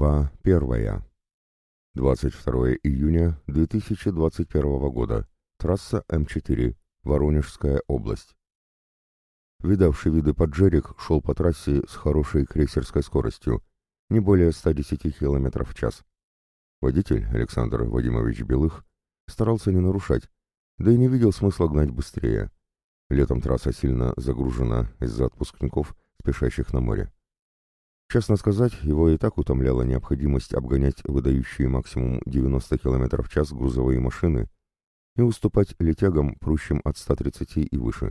Глава 1. 22 июня 2021 года. Трасса М4. Воронежская область. Видавший виды поджерик шел по трассе с хорошей крейсерской скоростью, не более 110 км в час. Водитель, Александр Вадимович Белых, старался не нарушать, да и не видел смысла гнать быстрее. Летом трасса сильно загружена из-за отпускников, спешащих на море. Честно сказать, его и так утомляла необходимость обгонять выдающие максимум 90 км в час грузовые машины и уступать летягам, прущим от 130 и выше.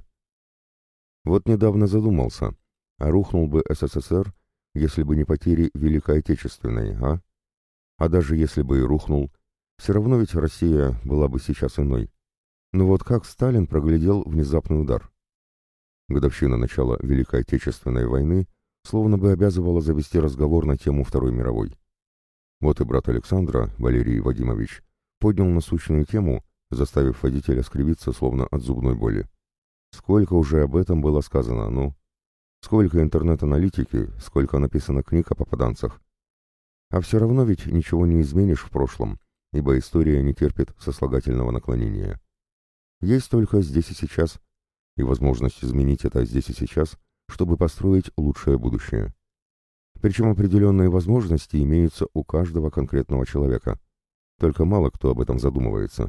Вот недавно задумался, а рухнул бы СССР, если бы не потери Великой Отечественной, а? А даже если бы и рухнул, все равно ведь Россия была бы сейчас иной. Но вот как Сталин проглядел внезапный удар? Годовщина начала Великой Отечественной войны словно бы обязывала завести разговор на тему Второй мировой. Вот и брат Александра, Валерий Вадимович, поднял насущную тему, заставив водителя скривиться, словно от зубной боли. Сколько уже об этом было сказано, ну? Сколько интернет-аналитики, сколько написано книг о попаданцах. А все равно ведь ничего не изменишь в прошлом, ибо история не терпит сослагательного наклонения. Есть только здесь и сейчас, и возможность изменить это здесь и сейчас, чтобы построить лучшее будущее. Причем определенные возможности имеются у каждого конкретного человека. Только мало кто об этом задумывается.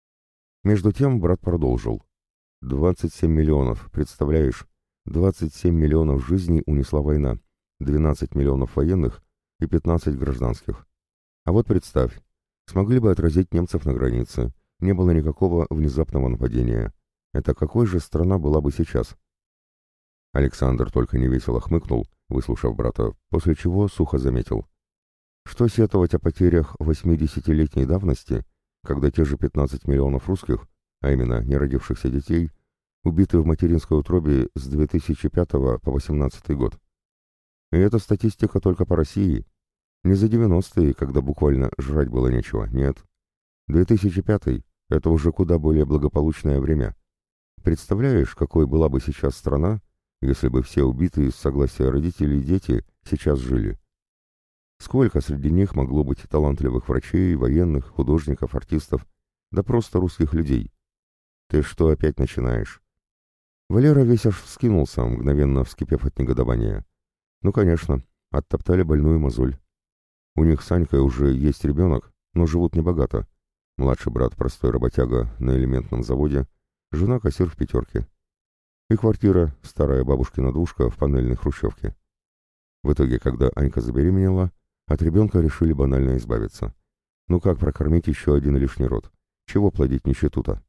Между тем брат продолжил. 27 миллионов, представляешь? 27 миллионов жизней унесла война, 12 миллионов военных и 15 гражданских. А вот представь, смогли бы отразить немцев на границе, не было никакого внезапного нападения. Это какой же страна была бы сейчас? Александр только невесело хмыкнул, выслушав брата, после чего сухо заметил. Что сетовать о потерях 80-летней давности, когда те же 15 миллионов русских, а именно неродившихся детей, убиты в материнской утробе с 2005 по 2018 год. И эта статистика только по России. Не за 90-е, когда буквально жрать было нечего, нет. 2005 — это уже куда более благополучное время. Представляешь, какой была бы сейчас страна, если бы все убитые с согласия родителей дети сейчас жили? Сколько среди них могло быть талантливых врачей, военных, художников, артистов, да просто русских людей? Ты что опять начинаешь? Валера весь аж вскинулся, мгновенно вскипев от негодования. Ну, конечно, оттоптали больную мозоль. У них с Анькой уже есть ребенок, но живут небогато. Младший брат простой работяга на элементном заводе, жена кассир в пятерке. И квартира, старая бабушкина двушка в панельной хрущевке. В итоге, когда Анька забеременела, от ребенка решили банально избавиться. Ну как прокормить еще один лишний род? Чего плодить нищету-то?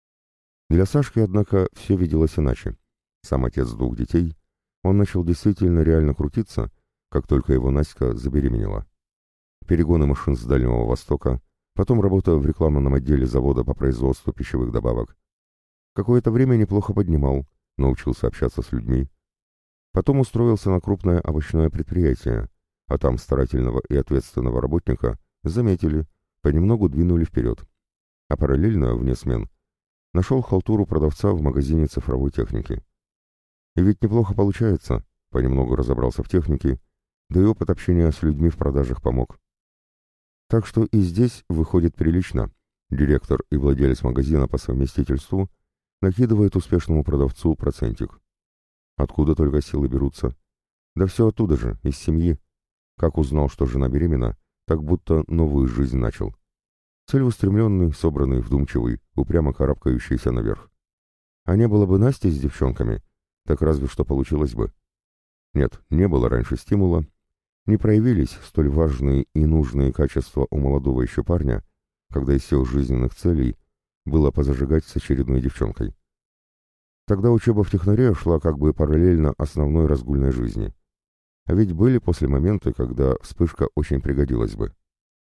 Для Сашки, однако, все виделось иначе. Сам отец двух детей, он начал действительно реально крутиться, как только его Настя забеременела. Перегоны машин с Дальнего Востока, потом работа в рекламном отделе завода по производству пищевых добавок. Какое-то время неплохо поднимал, научился общаться с людьми. Потом устроился на крупное овощное предприятие, а там старательного и ответственного работника заметили, понемногу двинули вперед. А параллельно, вне смен, нашел халтуру продавца в магазине цифровой техники. И ведь неплохо получается, понемногу разобрался в технике, да и опыт общения с людьми в продажах помог. Так что и здесь выходит прилично. Директор и владелец магазина по совместительству накидывает успешному продавцу процентик. Откуда только силы берутся? Да все оттуда же, из семьи. Как узнал, что жена беременна, так будто новую жизнь начал. Целеустремленный, собранный, вдумчивый, упрямо карабкающийся наверх. А не было бы Насти с девчонками, так разве что получилось бы. Нет, не было раньше стимула, не проявились столь важные и нужные качества у молодого еще парня, когда из всех жизненных целей было позажигать с очередной девчонкой. Тогда учеба в технаре шла как бы параллельно основной разгульной жизни. А ведь были после моменты, когда вспышка очень пригодилась бы.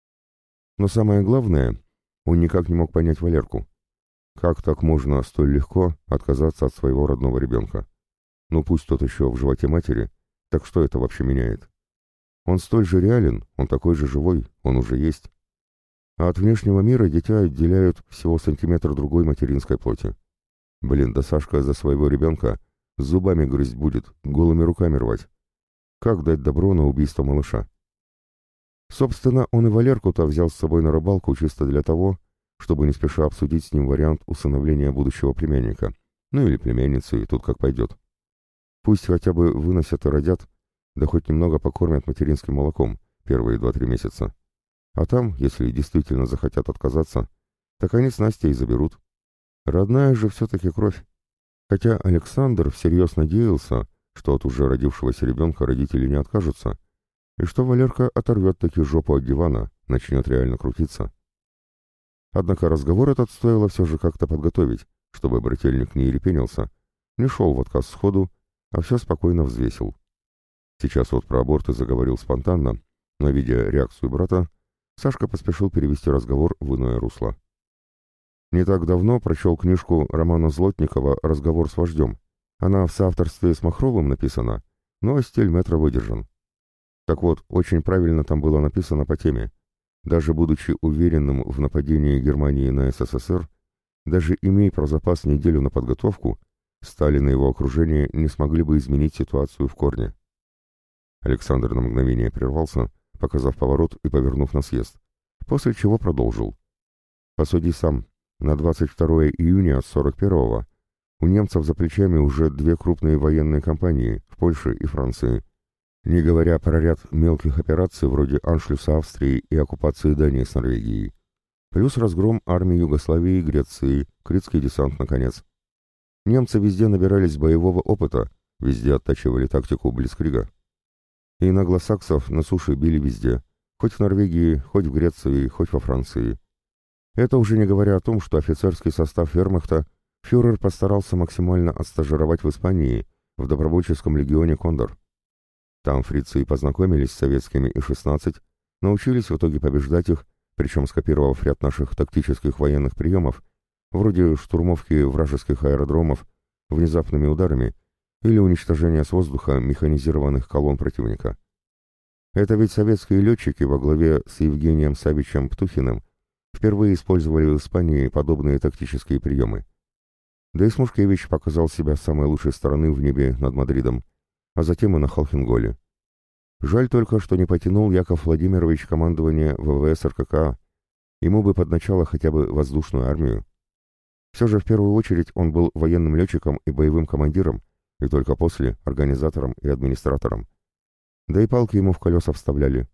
Но самое главное, он никак не мог понять Валерку. Как так можно столь легко отказаться от своего родного ребенка? Ну пусть тот еще в животе матери, так что это вообще меняет? Он столь же реален, он такой же живой, он уже есть. А от внешнего мира дитя отделяют всего сантиметр другой материнской плоти. Блин, да Сашка за своего ребенка зубами грызть будет, голыми руками рвать. Как дать добро на убийство малыша? Собственно, он и Валерку-то взял с собой на рыбалку чисто для того, чтобы не спеша обсудить с ним вариант усыновления будущего племянника. Ну или племянницы, и тут как пойдет. Пусть хотя бы выносят и родят, да хоть немного покормят материнским молоком первые 2-3 месяца. А там, если действительно захотят отказаться, так они с Настей заберут. Родная же все-таки кровь. Хотя Александр всерьез надеялся, что от уже родившегося ребенка родители не откажутся, и что Валерка оторвет таки жопу от дивана, начнет реально крутиться. Однако разговор этот стоило все же как-то подготовить, чтобы брательник не ерепенился, не шел в отказ сходу, а все спокойно взвесил. Сейчас вот про аборты заговорил спонтанно, но, видя реакцию брата, Сашка поспешил перевести разговор в иное русло. Не так давно прочел книжку Романа Злотникова «Разговор с вождем». Она в соавторстве с Махровым написана, но стиль метра выдержан. Так вот, очень правильно там было написано по теме. Даже будучи уверенным в нападении Германии на СССР, даже имея про запас неделю на подготовку, Сталин и его окружение не смогли бы изменить ситуацию в корне. Александр на мгновение прервался, показав поворот и повернув на съезд, после чего продолжил. «Посуди сам, на 22 июня 41-го у немцев за плечами уже 2 крупные военные кампании в Польше и Франции, не говоря про ряд мелких операций вроде аншлюса Австрии и оккупации Дании с Норвегией, плюс разгром армии Югославии и Греции, Критский десант, наконец. Немцы везде набирались боевого опыта, везде оттачивали тактику блицкрига. И англосаксов на суше били везде, хоть в Норвегии, хоть в Греции, хоть во Франции. Это уже не говоря о том, что офицерский состав вермахта фюрер постарался максимально отстажировать в Испании, в добровольческом легионе «Кондор». Там фрицы и познакомились с советскими И-16, научились в итоге побеждать их, причем скопировав ряд наших тактических военных приемов, вроде штурмовки вражеских аэродромов внезапными ударами или уничтожения с воздуха механизированных колонн противника. Это ведь советские летчики во главе с Евгением Савичем Птухиным впервые использовали в Испании подобные тактические приемы. Да и Смушкевич показал себя с самой лучшей стороны в небе над Мадридом, а затем и на Холхенголе. Жаль только, что не потянул Яков Владимирович командование ВВС РККА, ему бы под начало хотя бы воздушную армию. Все же в первую очередь он был военным летчиком и боевым командиром, и только после организатором и администратором. Да и палки ему в колеса вставляли.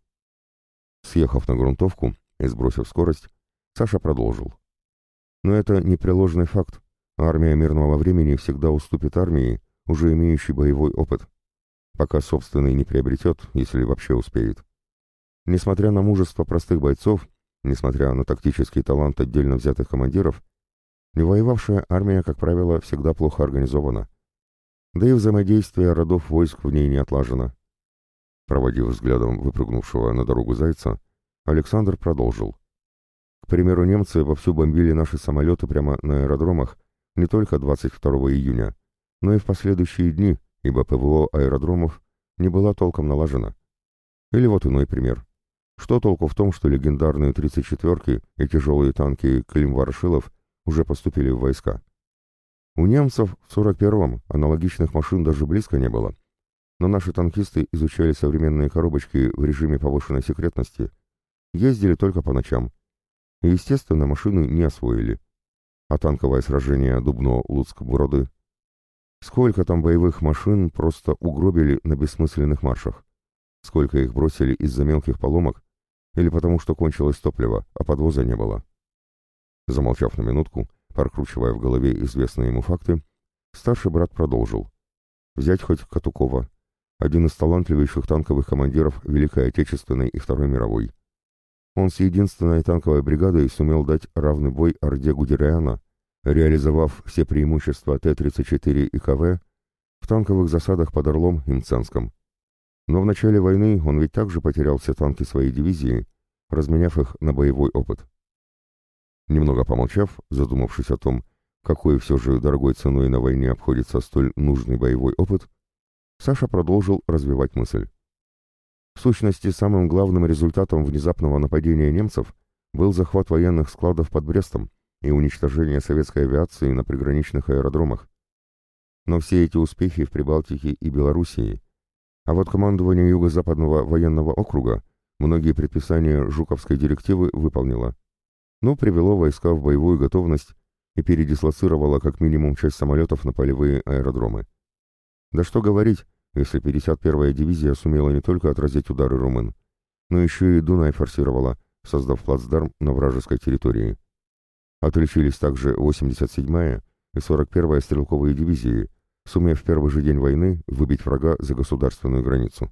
Съехав на грунтовку и сбросив скорость, Саша продолжил. Но это непреложный факт. Армия мирного времени всегда уступит армии, уже имеющей боевой опыт, пока собственный не приобретет, если вообще успеет. Несмотря на мужество простых бойцов, несмотря на тактический талант отдельно взятых командиров, невоевавшая армия, как правило, всегда плохо организована. Да и взаимодействие родов войск в ней не отлажено. Проводив взглядом выпрыгнувшего на дорогу зайца, Александр продолжил. К примеру, немцы вовсю бомбили наши самолеты прямо на аэродромах не только 22 июня, но и в последующие дни, ибо ПВО аэродромов не была толком налажена. Или вот иной пример. Что толку в том, что легендарные 34-ки и тяжелые танки Клим-Ворошилов уже поступили в войска? У немцев в 41-м аналогичных машин даже близко не было, но наши танкисты изучали современные коробочки в режиме повышенной секретности, ездили только по ночам, и, естественно, машины не освоили. А танковое сражение Дубно-Луцк-Броды? Сколько там боевых машин просто угробили на бессмысленных маршах? Сколько их бросили из-за мелких поломок или потому что кончилось топливо, а подвоза не было? Замолчав на минутку, прокручивая в голове известные ему факты, старший брат продолжил. Взять хоть Катукова, один из талантливейших танковых командиров Великой Отечественной и Второй мировой. Он с единственной танковой бригадой сумел дать равный бой орде Гудериана, реализовав все преимущества Т-34 и КВ в танковых засадах под Орлом и Мценском. Но в начале войны он ведь также потерял все танки своей дивизии, разменяв их на боевой опыт. Немного помолчав, задумавшись о том, какой все же дорогой ценой на войне обходится столь нужный боевой опыт, Саша продолжил развивать мысль. В сущности, самым главным результатом внезапного нападения немцев был захват военных складов под Брестом и уничтожение советской авиации на приграничных аэродромах. Но все эти успехи в Прибалтике и Белоруссии, а вот командование Юго-Западного военного округа Многие предписания Жуковской директивы выполнила, но привело войска в боевую готовность и передислоцировало как минимум часть самолетов на полевые аэродромы. Да что говорить, если 51-я дивизия сумела не только отразить удары румын, но еще и Дунай форсировала, создав плацдарм на вражеской территории. Отличились также 87-я и 41-я стрелковые дивизии, сумев в первый же день войны выбить врага за государственную границу.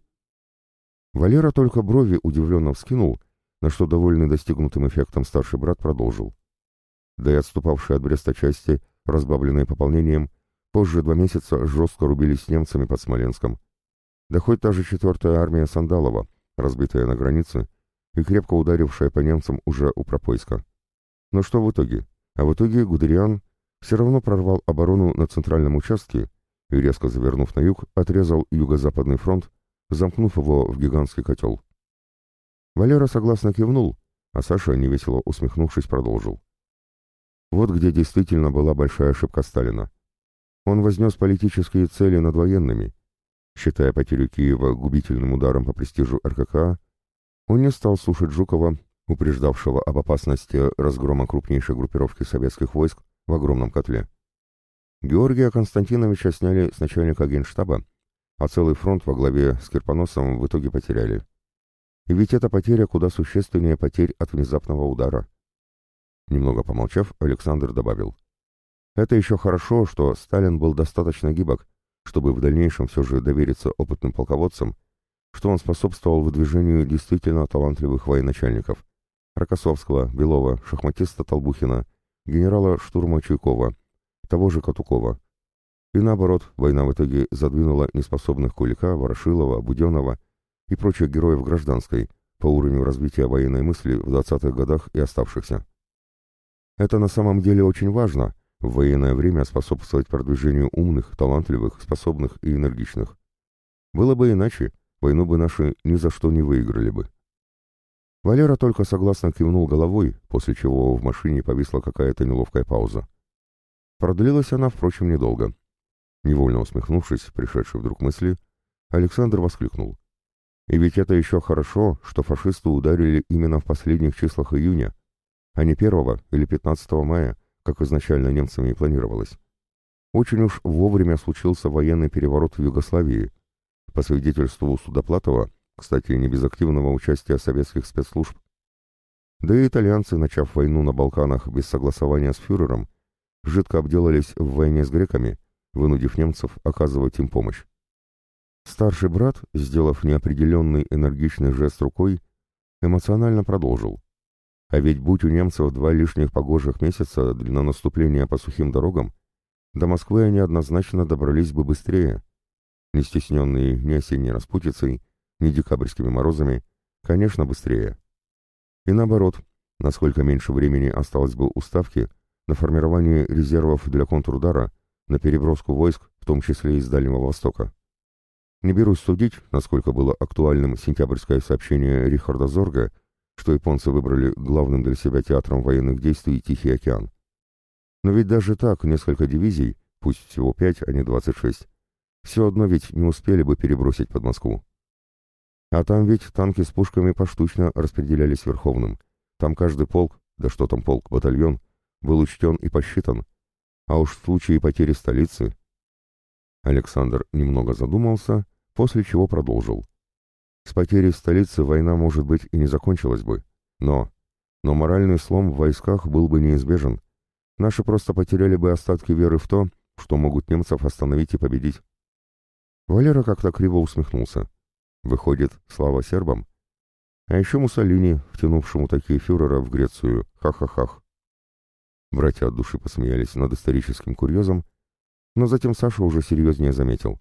Валера только брови удивленно вскинул, на что довольный достигнутым эффектом старший брат продолжил. Да и отступавшие от Бреста части, разбавленные пополнением, позже 2 месяца жестко рубились с немцами под Смоленском. Да хоть та же 4-я армия Сандалова, разбитая на границе и крепко ударившая по немцам уже у Пропойска. Но что в итоге? А в итоге Гудериан все равно прорвал оборону на центральном участке и, резко завернув на юг, отрезал юго-западный фронт, замкнув его в гигантский котел. Валера согласно кивнул, а Саша, невесело усмехнувшись, продолжил. Вот где действительно была большая ошибка Сталина. Он вознес политические цели над военными. Считая потерю Киева губительным ударом по престижу РККА, он не стал слушать Жукова, упреждавшего об опасности разгрома крупнейшей группировки советских войск в огромном котле. Георгия Константиновича сняли с начальника генштаба, а целый фронт во главе с Кирпоносом в итоге потеряли. И ведь эта потеря куда существеннее потерь от внезапного удара. Немного помолчав, Александр добавил. Это еще хорошо, что Сталин был достаточно гибок, чтобы в дальнейшем все же довериться опытным полководцам, что он способствовал выдвижению действительно талантливых военачальников – Рокоссовского, Белова, шахматиста Толбухина, генерала штурма Чуйкова, того же Катукова. И наоборот, война в итоге задвинула неспособных Кулика, Ворошилова, Буденова и прочих героев гражданской по уровню развития военной мысли в 20-х годах и оставшихся. Это на самом деле очень важно – в военное время способствовать продвижению умных, талантливых, способных и энергичных. Было бы иначе, войну бы наши ни за что не выиграли бы. Валера только согласно кивнул головой, после чего в машине повисла какая-то неловкая пауза. Продлилась она, впрочем, недолго. Невольно усмехнувшись, пришедший вдруг мысли, Александр воскликнул. И ведь это еще хорошо, что фашисты ударили именно в последних числах июня, а не 1 или 15 мая, как изначально немцами и планировалось. Очень уж вовремя случился военный переворот в Югославии, по свидетельству Судоплатова, кстати, не без активного участия советских спецслужб. Да и итальянцы, начав войну на Балканах без согласования с фюрером, жидко обделались в войне с греками, вынудив немцев оказывать им помощь. Старший брат, сделав неопределенный энергичный жест рукой, эмоционально продолжил. А ведь будь у немцев 2 лишних погожих месяца на наступление по сухим дорогам, до Москвы они однозначно добрались бы быстрее. Не стесненные ни осенней распутицей, ни декабрьскими морозами, конечно, быстрее. И наоборот, насколько меньше времени осталось бы у Ставки на формирование резервов для контрудара, на переброску войск, в том числе из Дальнего Востока. Не берусь судить, насколько было актуальным сентябрьское сообщение Рихарда Зорга, что японцы выбрали главным для себя театром военных действий Тихий океан. Но ведь даже так несколько дивизий, пусть всего 5, а не 26, все одно ведь не успели бы перебросить под Москву. А там ведь танки с пушками поштучно распределялись Верховным. Там каждый полк, да что там полк, батальон, был учтен и посчитан. А уж в случае потери столицы... Александр немного задумался, после чего продолжил. С потерей столицы война, может быть, и не закончилась бы, но моральный слом в войсках был бы неизбежен. Наши просто потеряли бы остатки веры в то, что могут немцев остановить и победить. Валера как-то криво усмехнулся. Выходит, слава сербам? А еще Муссолини, втянувшему такие фюрера в Грецию. Ха-ха-хах. Братья от души посмеялись над историческим курьезом, но затем Саша уже серьезнее заметил.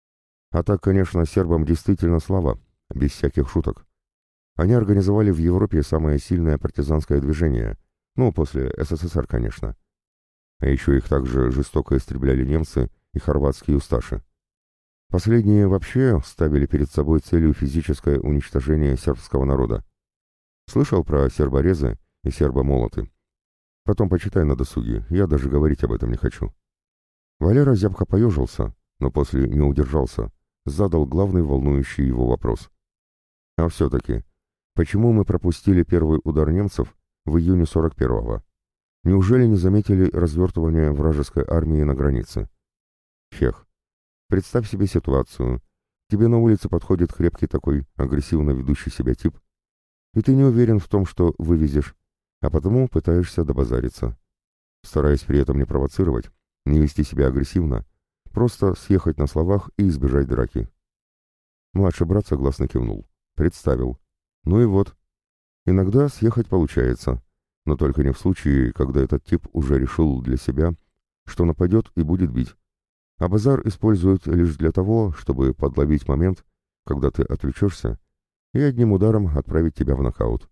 А так, конечно, сербам действительно слава. Без всяких шуток. Они организовали в Европе самое сильное партизанское движение, ну, после СССР, конечно. А еще их также жестоко истребляли немцы и хорватские усташи. Последние вообще ставили перед собой целью физическое уничтожение сербского народа. Слышал про серборезы и сербомолоты? Потом почитай на досуге, я даже говорить об этом не хочу. Валера зябко поежился, но после не удержался, задал главный волнующий его вопрос. А все-таки, Почему мы пропустили первый удар немцев в июне 41-го? Неужели не заметили развертывания вражеской армии на границе? Хех. Представь себе ситуацию. Тебе на улице подходит крепкий такой, агрессивно ведущий себя тип, и ты не уверен в том, что вывезешь, а потому пытаешься добазариться. Стараясь при этом не провоцировать, не вести себя агрессивно, просто съехать на словах и избежать драки. Младший брат согласно кивнул. Представил. Ну и вот. Иногда съехать получается, но только не в случае, когда этот тип уже решил для себя, что нападет и будет бить. А базар используют лишь для того, чтобы подловить момент, когда ты отвлечешься, и одним ударом отправить тебя в нокаут.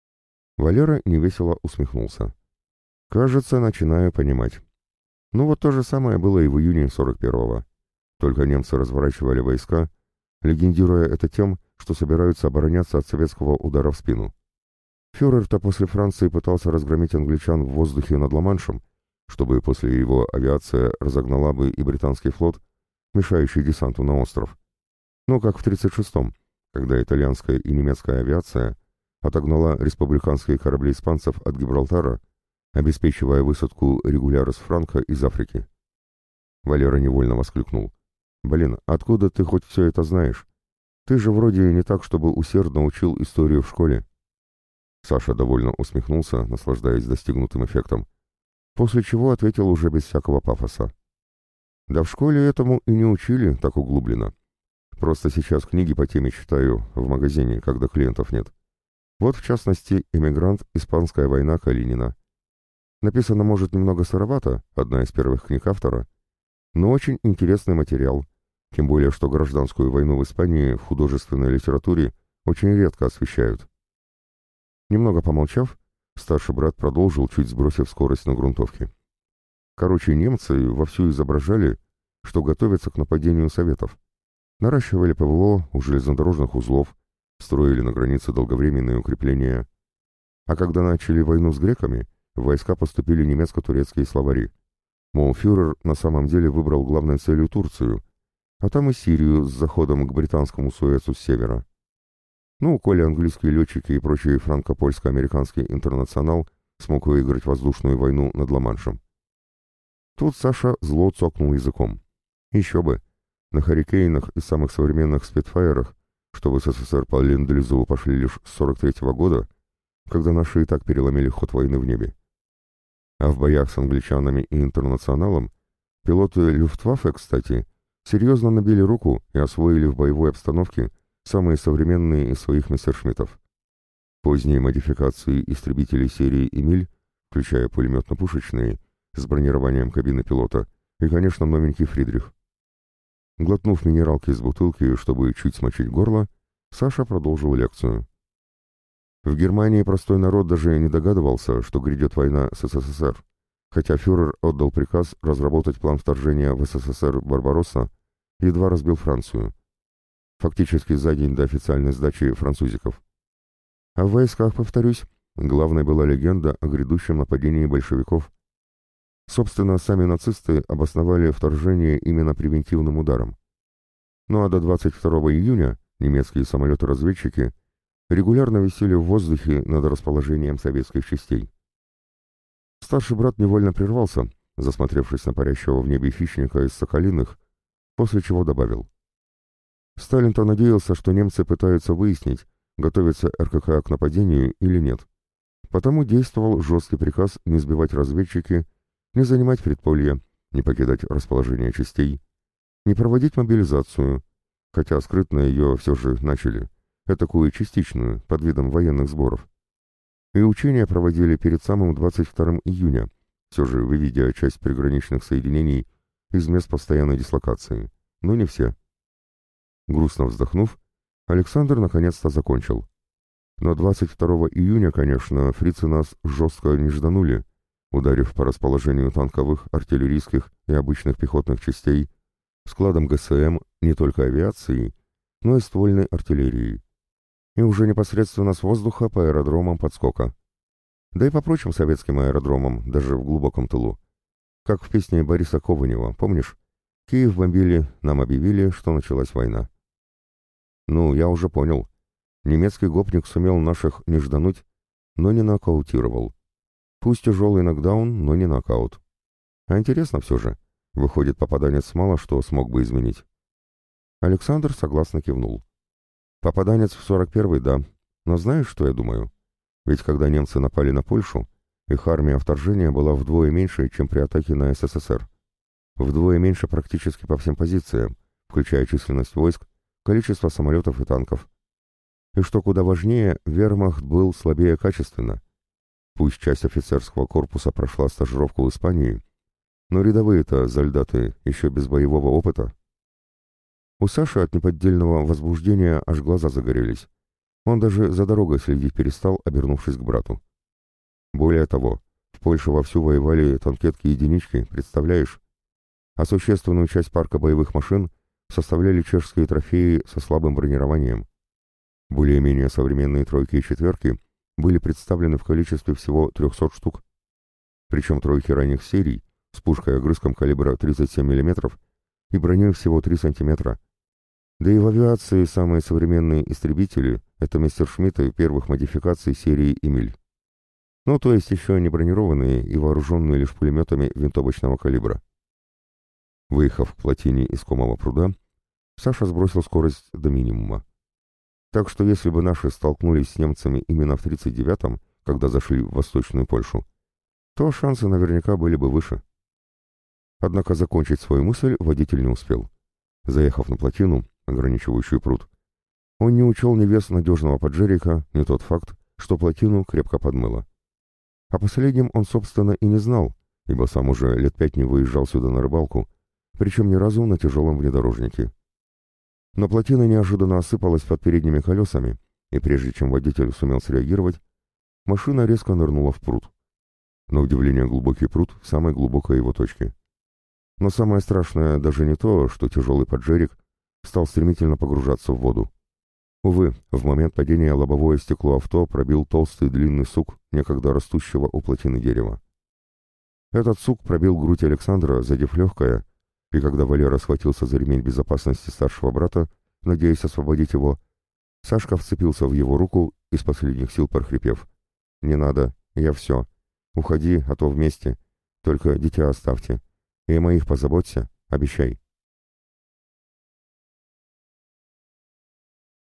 Валера невесело усмехнулся. Кажется, начинаю понимать. Ну вот то же самое было и в июне 41-го. Только немцы разворачивали войска, легендируя это тем, что собираются обороняться от советского удара в спину. Фюрер-то после Франции пытался разгромить англичан в воздухе над Ла-Маншем, чтобы после его авиация разогнала бы и британский флот, мешающий десанту на остров. Но как в 1936-м, когда итальянская и немецкая авиация отогнала республиканские корабли испанцев от Гибралтара, обеспечивая высадку регулярус Франко из Африки. Валера невольно воскликнул. «Блин, откуда ты хоть все это знаешь? Ты же вроде не так, чтобы усердно учил историю в школе». Саша довольно усмехнулся, наслаждаясь достигнутым эффектом, после чего ответил уже без всякого пафоса. «Да в школе этому и не учили так углубленно. Просто сейчас книги по теме читаю в магазине, когда клиентов нет. Вот, в частности, «Эмигрант. Испанская война» Калинина. Написано, может, немного сыровато, одна из первых книг автора, но очень интересный материал, тем более, что гражданскую войну в Испании в художественной литературе очень редко освещают. Немного помолчав, старший брат продолжил, чуть сбросив скорость на грунтовке. Короче, немцы вовсю изображали, что готовятся к нападению Советов. Наращивали ПВО у железнодорожных узлов, строили на границе долговременные укрепления. А когда начали войну с греками, в войска поступили немецко-турецкие словари. Мол, фюрер на самом деле выбрал главной целью Турцию, а там и Сирию с заходом к британскому Суэцу с севера. Ну, коли английские летчики и прочий франко-польско-американский интернационал смог выиграть воздушную войну над Ла-Маншем. Тут Саша зло цокнул языком. Еще бы. На «Харрикейнах» и самых современных «Спитфайерах», что в СССР по ленд-лизу пошли лишь с 43-го года, когда наши и так переломили ход войны в небе. А в боях с англичанами и интернационалом пилоты Люфтваффе, кстати, серьезно набили руку и освоили в боевой обстановке самые современные из своих мессершмиттов. Поздние модификации истребителей серии «Эмиль», включая пулеметно-пушечные, с бронированием кабины пилота, и, конечно, новенький «Фридрих». Глотнув минералки из бутылки, чтобы чуть смочить горло, Саша продолжил лекцию. В Германии простой народ даже не догадывался, что грядет война с СССР, хотя фюрер отдал приказ разработать план вторжения в СССР «Барбаросса», едва разбил Францию. Фактически за день до официальной сдачи французиков. А в войсках, повторюсь, главной была легенда о грядущем нападении большевиков. Собственно, сами нацисты обосновали вторжение именно превентивным ударом. Ну а до 22 июня немецкие самолеты-разведчики регулярно висели в воздухе над расположением советских частей. Старший брат невольно прервался, засмотревшись на парящего в небе хищника из Соколиных, после чего добавил. Сталин-то надеялся, что немцы пытаются выяснить, готовится РККА к нападению или нет. Потому действовал жесткий приказ не сбивать разведчики, не занимать предполья, не покидать расположение частей, не проводить мобилизацию, хотя скрытно ее все же начали, этакую частичную, под видом военных сборов. И учения проводили перед самым 22 июня, все же выведя часть приграничных соединений из мест постоянной дислокации, но не все. Грустно вздохнув, Александр наконец-то закончил. Но 22 июня, конечно, фрицы нас жестко не жданули, ударив по расположению танковых, артиллерийских и обычных пехотных частей, складам ГСМ не только авиации, но и ствольной артиллерии. И уже непосредственно с воздуха по аэродромам подскока. Да и по прочим советским аэродромам, даже в глубоком тылу. Как в песне Бориса Кованева, помнишь? Киев бомбили, нам объявили, что началась война. Ну, я уже понял. Немецкий гопник сумел наших не ждануть, но не нокаутировал. Пусть тяжелый нокдаун, но не нокаут. А интересно все же. Выходит, попаданец мало что смог бы изменить. Александр согласно кивнул. Попаданец в 41-й, да. Но знаешь, что я думаю? Ведь когда немцы напали на Польшу, их армия вторжения была вдвое меньше, чем при атаке на СССР. Вдвое меньше практически по всем позициям, включая численность войск, количество самолетов и танков. И что куда важнее, вермахт был слабее качественно. Пусть часть офицерского корпуса прошла стажировку в Испании, но рядовые-то солдаты еще без боевого опыта. У Саши от неподдельного возбуждения аж глаза загорелись. Он даже за дорогой следить перестал, обернувшись к брату. Более того, в Польше вовсю воевали танкетки-единички, представляешь? А существенную часть парка боевых машин составляли чешские трофеи со слабым бронированием. Более-менее современные тройки и четверки были представлены в количестве всего 300 штук. Причем тройки ранних серий с пушкой-огрызком калибра 37 мм и броней всего 3 см. Да и в авиации самые современные истребители — это мессершмитты первых модификаций серии «Эмиль». Ну, то есть еще не бронированные и вооруженные лишь пулеметами винтовочного калибра. Выехав к плотине искомого пруда, Саша сбросил скорость до минимума. Так что если бы наши столкнулись с немцами именно в 1939-м, когда зашли в Восточную Польшу, то шансы наверняка были бы выше. Однако закончить свою мысль водитель не успел. Заехав на плотину, ограничивающую пруд, он не учел ни вес надежного поджерика, ни тот факт, что плотину крепко подмыло. О последнем он, собственно, и не знал, ибо сам уже лет 5 не выезжал сюда на рыбалку, причем ни разу на тяжелом внедорожнике. Но плотина неожиданно осыпалась под передними колесами, и прежде чем водитель сумел среагировать, машина резко нырнула в пруд. На удивление глубокий пруд в самой глубокой его точке. Но самое страшное даже не то, что тяжелый поджерик стал стремительно погружаться в воду. Увы, в момент падения лобовое стекло авто пробил толстый длинный сук некогда растущего у плотины дерева. Этот сук пробил грудь Александра, задев легкое, и когда Валера схватился за ремень безопасности старшего брата, надеясь освободить его, Сашка вцепился в его руку, из последних сил прохрипев: «Не надо, я все. Уходи, а то вместе. Только дитя оставьте. И о моих позаботься, обещай».